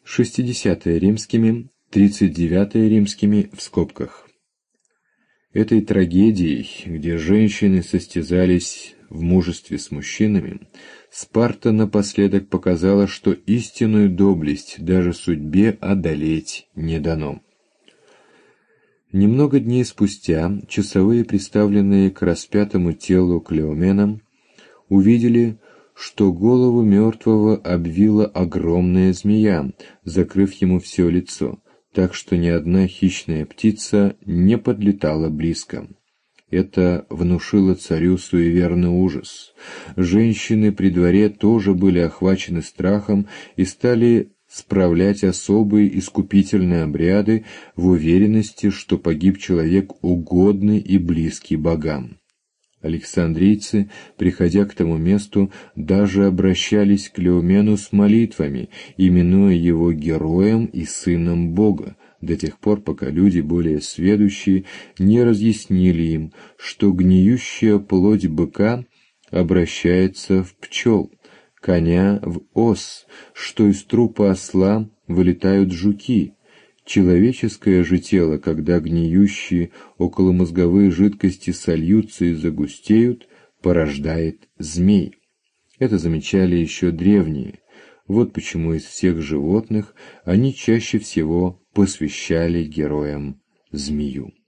60-е римскими, 39-е римскими в скобках. Этой трагедией, где женщины состязались в мужестве с мужчинами, Спарта напоследок показала, что истинную доблесть даже судьбе одолеть не дано. Немного дней спустя часовые, приставленные к распятому телу Клеомена, увидели, что голову мертвого обвила огромная змея, закрыв ему все лицо, так что ни одна хищная птица не подлетала близко. Это внушило царю суеверный ужас. Женщины при дворе тоже были охвачены страхом и стали справлять особые искупительные обряды в уверенности, что погиб человек угодный и близкий богам. Александрийцы, приходя к тому месту, даже обращались к Клеомену с молитвами, именуя его героем и сыном Бога, до тех пор, пока люди, более сведущие, не разъяснили им, что гниющая плоть быка обращается в пчел, коня в ос, что из трупа осла вылетают жуки. Человеческое же тело, когда гниющие околомозговые жидкости сольются и загустеют, порождает змей. Это замечали еще древние. Вот почему из всех животных они чаще всего посвящали героям змею.